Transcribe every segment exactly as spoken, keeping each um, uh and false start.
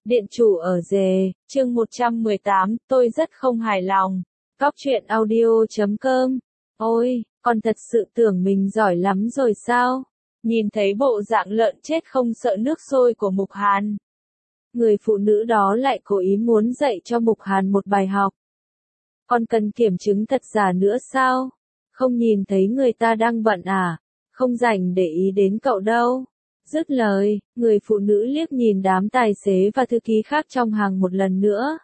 Điện chủ ở rề, chương một trăm mười tám, tôi rất không hài lòng. Góc truyện audio chấm com. Ôi, con thật sự tưởng mình giỏi lắm rồi sao? Nhìn thấy bộ dạng lợn chết không sợ nước sôi của Mục Hàn. Người phụ nữ đó lại cố ý muốn dạy cho Mục Hàn một bài học. Con cần kiểm chứng thật giả nữa sao? Không nhìn thấy người ta đang bận à? Không rảnh để ý đến cậu đâu. Dứt lời, người phụ nữ liếc nhìn đám tài xế và thư ký khác trong hàng một lần nữa.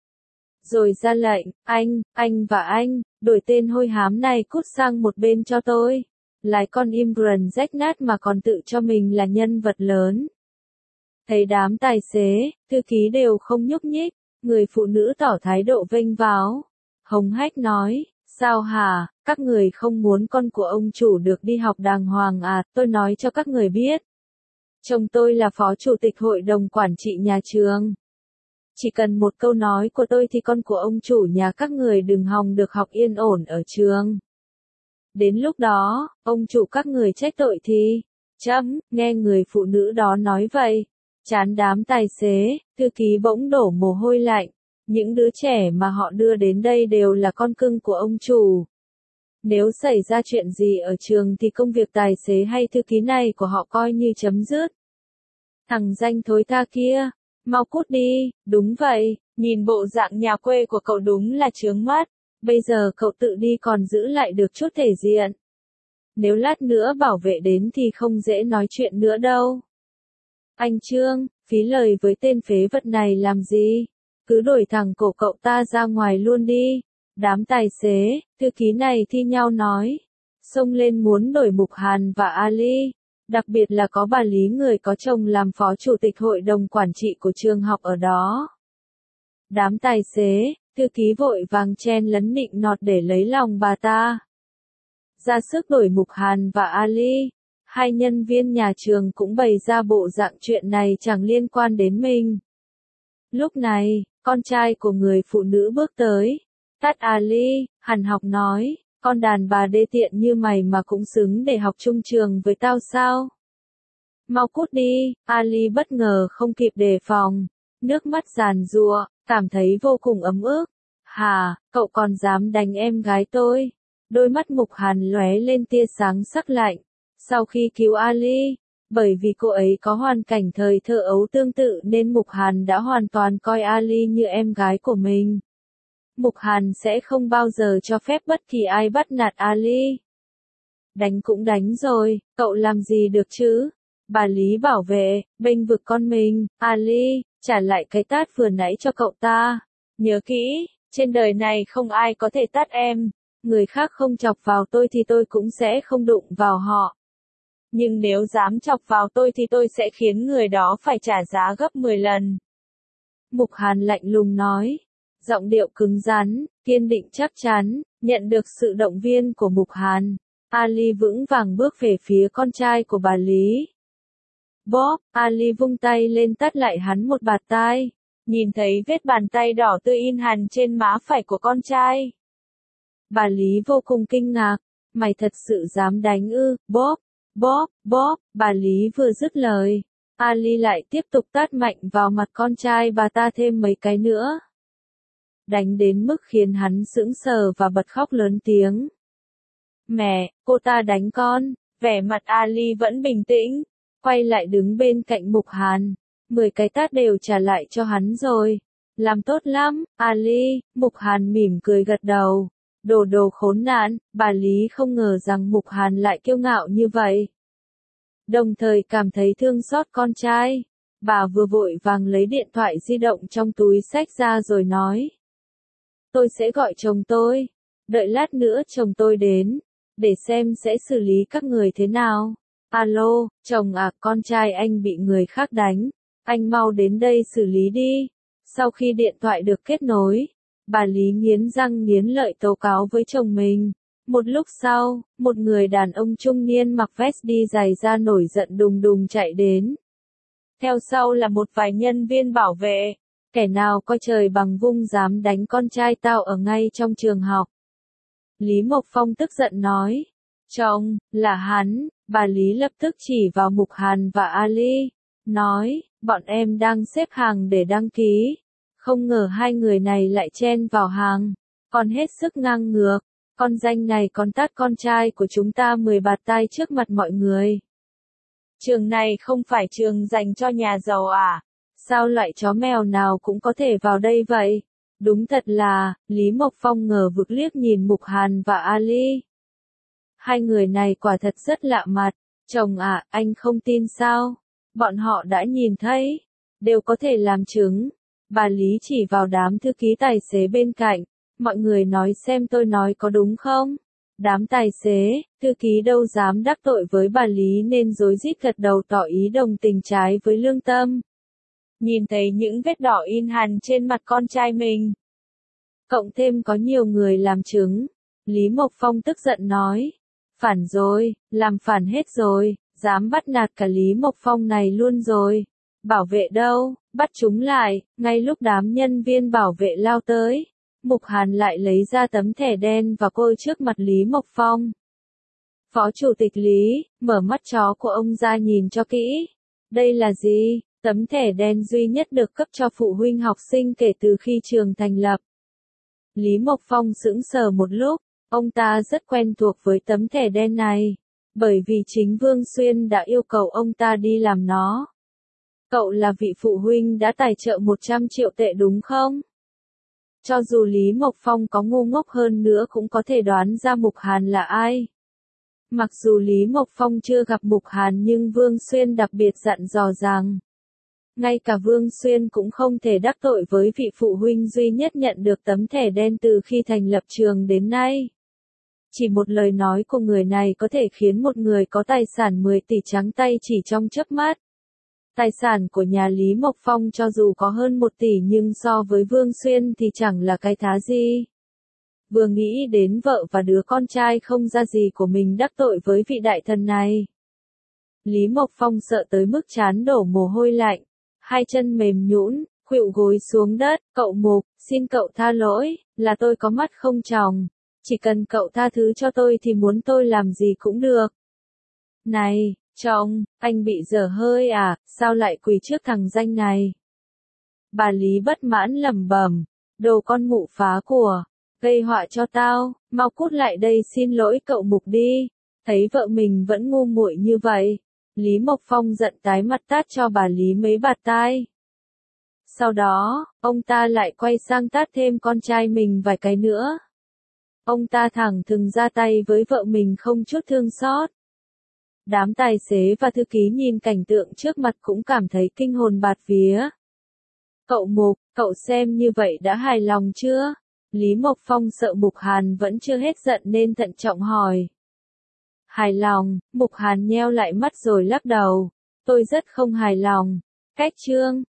Rồi ra lệnh, anh, anh và anh, đổi tên hôi hám này cút sang một bên cho tôi. Lái con Imran rách nát mà còn tự cho mình là nhân vật lớn. Thấy đám tài xế, thư ký đều không nhúc nhích, người phụ nữ tỏ thái độ vênh váo. Hống hách nói, sao hả, các người không muốn con của ông chủ được đi học đàng hoàng à, tôi nói cho các người biết. Chồng tôi là phó chủ tịch hội đồng quản trị nhà trường. Chỉ cần một câu nói của tôi thì con của ông chủ nhà các người đừng hòng được học yên ổn ở trường. Đến lúc đó, ông chủ các người trách tội thì... Chấm, nghe người phụ nữ đó nói vậy. Chán đám tài xế, thư ký bỗng đổ mồ hôi lạnh. Những đứa trẻ mà họ đưa đến đây đều là con cưng của ông chủ. Nếu xảy ra chuyện gì ở trường thì công việc tài xế hay thư ký này của họ coi như chấm dứt. Thằng danh thối tha kia, mau cút đi, đúng vậy, nhìn bộ dạng nhà quê của cậu đúng là chướng mắt, bây giờ cậu tự đi còn giữ lại được chút thể diện. Nếu lát nữa bảo vệ đến thì không dễ nói chuyện nữa đâu. Anh Trương, phí lời với tên phế vật này làm gì? Cứ đuổi thẳng cổ cậu ta ra ngoài luôn đi. Đám tài xế, thư ký này thi nhau nói. Xông lên muốn đổi Mục Hàn và Ali. Đặc biệt là có bà Lý người có chồng làm phó chủ tịch hội đồng quản trị của trường học ở đó. Đám tài xế, thư ký vội vàng chen lấn nịnh nọt để lấy lòng bà ta. Ra sức đổi Mục Hàn và Ali. Hai nhân viên nhà trường cũng bày ra bộ dạng chuyện này chẳng liên quan đến mình. Lúc này, con trai của người phụ nữ bước tới. Tát Ali, hằn học nói, con đàn bà đê tiện như mày mà cũng xứng để học chung trường với tao sao? Mau cút đi, Ali bất ngờ không kịp đề phòng, nước mắt giàn giụa, cảm thấy vô cùng ấm ức. Hà, cậu còn dám đánh em gái tôi? Đôi mắt Mục Hàn lóe lên tia sáng sắc lạnh. Sau khi cứu Ali, bởi vì cô ấy có hoàn cảnh thời thơ ấu tương tự nên Mục Hàn đã hoàn toàn coi Ali như em gái của mình. Mục Hàn sẽ không bao giờ cho phép bất kỳ ai bắt nạt Ali. Đánh cũng đánh rồi, cậu làm gì được chứ? Bà Lý bảo vệ, bênh vực con mình, Ali, trả lại cái tát vừa nãy cho cậu ta. Nhớ kỹ, trên đời này không ai có thể tát em. Người khác không chọc vào tôi thì tôi cũng sẽ không đụng vào họ. Nhưng nếu dám chọc vào tôi thì tôi sẽ khiến người đó phải trả giá gấp mười lần. Mục Hàn lạnh lùng nói. Giọng điệu cứng rắn, kiên định chắc chắn, nhận được sự động viên của Mục Hàn. Ali vững vàng bước về phía con trai của bà Lý. Bob, Ali vung tay lên tát lại hắn một bạt tai. Nhìn thấy vết bàn tay đỏ tươi in hằn trên má phải của con trai. Bà Lý vô cùng kinh ngạc. Mày thật sự dám đánh ư, Bob, Bob, Bob, bà Lý vừa dứt lời. Ali lại tiếp tục tát mạnh vào mặt con trai bà ta thêm mấy cái nữa. Đánh đến mức khiến hắn sững sờ và bật khóc lớn tiếng. Mẹ, cô ta đánh con, vẻ mặt Ali vẫn bình tĩnh, quay lại đứng bên cạnh Mục Hàn, mười cái tát đều trả lại cho hắn rồi. Làm tốt lắm, Ali, Mục Hàn mỉm cười gật đầu. Đồ đồ khốn nạn, bà Lý không ngờ rằng Mục Hàn lại kiêu ngạo như vậy. Đồng thời cảm thấy thương xót con trai, bà vừa vội vàng lấy điện thoại di động trong túi xách ra rồi nói. Tôi sẽ gọi chồng tôi, đợi lát nữa chồng tôi đến, để xem sẽ xử lý các người thế nào. Alo, chồng à, con trai anh bị người khác đánh, anh mau đến đây xử lý đi. Sau khi điện thoại được kết nối, bà Lý nghiến răng nghiến lợi tố cáo với chồng mình. Một lúc sau, một người đàn ông trung niên mặc vest đi giày da nổi giận đùng đùng chạy đến. Theo sau là một vài nhân viên bảo vệ. Kẻ nào coi trời bằng vung dám đánh con trai tao ở ngay trong trường học. Lý Mộc Phong tức giận nói. Chồng, là hắn, bà Lý lập tức chỉ vào Mục Hàn và Ali. nói, bọn em đang xếp hàng để đăng ký. Không ngờ hai người này lại chen vào hàng, còn hết sức ngang ngược. Con danh này còn tát con trai của chúng ta mười bạt tai trước mặt mọi người. Trường này không phải trường dành cho nhà giàu à? Sao loại chó mèo nào cũng có thể vào đây vậy? Đúng thật là, Lý Mộc Phong ngờ vực liếc nhìn Mục Hàn và Ali. Hai người này quả thật rất lạ mặt. Chồng à, anh không tin sao? Bọn họ đã nhìn thấy, đều có thể làm chứng. Bà Lý chỉ vào đám thư ký tài xế bên cạnh. Mọi người nói xem tôi nói có đúng không? Đám tài xế, thư ký đâu dám đắc tội với bà Lý nên rối rít gật đầu tỏ ý đồng tình trái với lương tâm. Nhìn thấy những vết đỏ in hằn trên mặt con trai mình. Cộng thêm có nhiều người làm chứng. Lý Mộc Phong tức giận nói. Phản rồi, làm phản hết rồi, dám bắt nạt cả Lý Mộc Phong này luôn rồi. Bảo vệ đâu, bắt chúng lại, ngay lúc đám nhân viên bảo vệ lao tới. Mục Hàn lại lấy ra tấm thẻ đen và côi trước mặt Lý Mộc Phong. Phó Chủ tịch Lý, mở mắt chó của ông ra nhìn cho kỹ. Đây là gì? Tấm thẻ đen duy nhất được cấp cho phụ huynh học sinh kể từ khi trường thành lập. Lý Mộc Phong sững sờ một lúc, ông ta rất quen thuộc với tấm thẻ đen này, bởi vì chính Vương Xuyên đã yêu cầu ông ta đi làm nó. Cậu là vị phụ huynh đã tài trợ một trăm triệu tệ đúng không? Cho dù Lý Mộc Phong có ngu ngốc hơn nữa cũng có thể đoán ra Mục Hàn là ai. Mặc dù Lý Mộc Phong chưa gặp Mục Hàn nhưng Vương Xuyên đặc biệt dặn dò rằng, ngay cả Vương Xuyên cũng không thể đắc tội với vị phụ huynh duy nhất nhận được tấm thẻ đen từ khi thành lập trường đến nay. Chỉ một lời nói của người này có thể khiến một người có tài sản mười tỷ trắng tay chỉ trong chớp mắt. Tài sản của nhà Lý Mộc Phong cho dù có hơn một tỷ nhưng so với Vương Xuyên thì chẳng là cái thá gì. Vừa nghĩ đến vợ và đứa con trai không ra gì của mình đắc tội với vị đại thần này. Lý Mộc Phong sợ tới mức trán đổ mồ hôi lạnh, hai chân mềm nhũn, khuỵu gối xuống đất. Cậu Mục, xin cậu tha lỗi, là tôi có mắt không tròng. Chỉ cần cậu tha thứ cho tôi thì muốn tôi làm gì cũng được. Này, chồng, anh bị dở hơi à, sao lại quỳ trước thằng danh này? Bà Lý bất mãn lẩm bẩm, đồ con mụ phá của, gây họa cho tao, mau cút lại đây xin lỗi cậu Mục đi. Thấy vợ mình vẫn ngu muội như vậy, Lý Mộc Phong giận tái mặt tát cho bà Lý mấy bạt tai. Sau đó, ông ta lại quay sang tát thêm con trai mình vài cái nữa. Ông ta thẳng thừng ra tay với vợ mình không chút thương xót. Đám tài xế và thư ký nhìn cảnh tượng trước mặt cũng cảm thấy kinh hồn bạt vía. Cậu Mục, cậu xem như vậy đã hài lòng chưa? Lý Mộc Phong sợ Mục Hàn vẫn chưa hết giận nên thận trọng hỏi. Hài lòng, Mục Hàn nheo lại mắt rồi lắc đầu. Tôi rất không hài lòng. Cách chương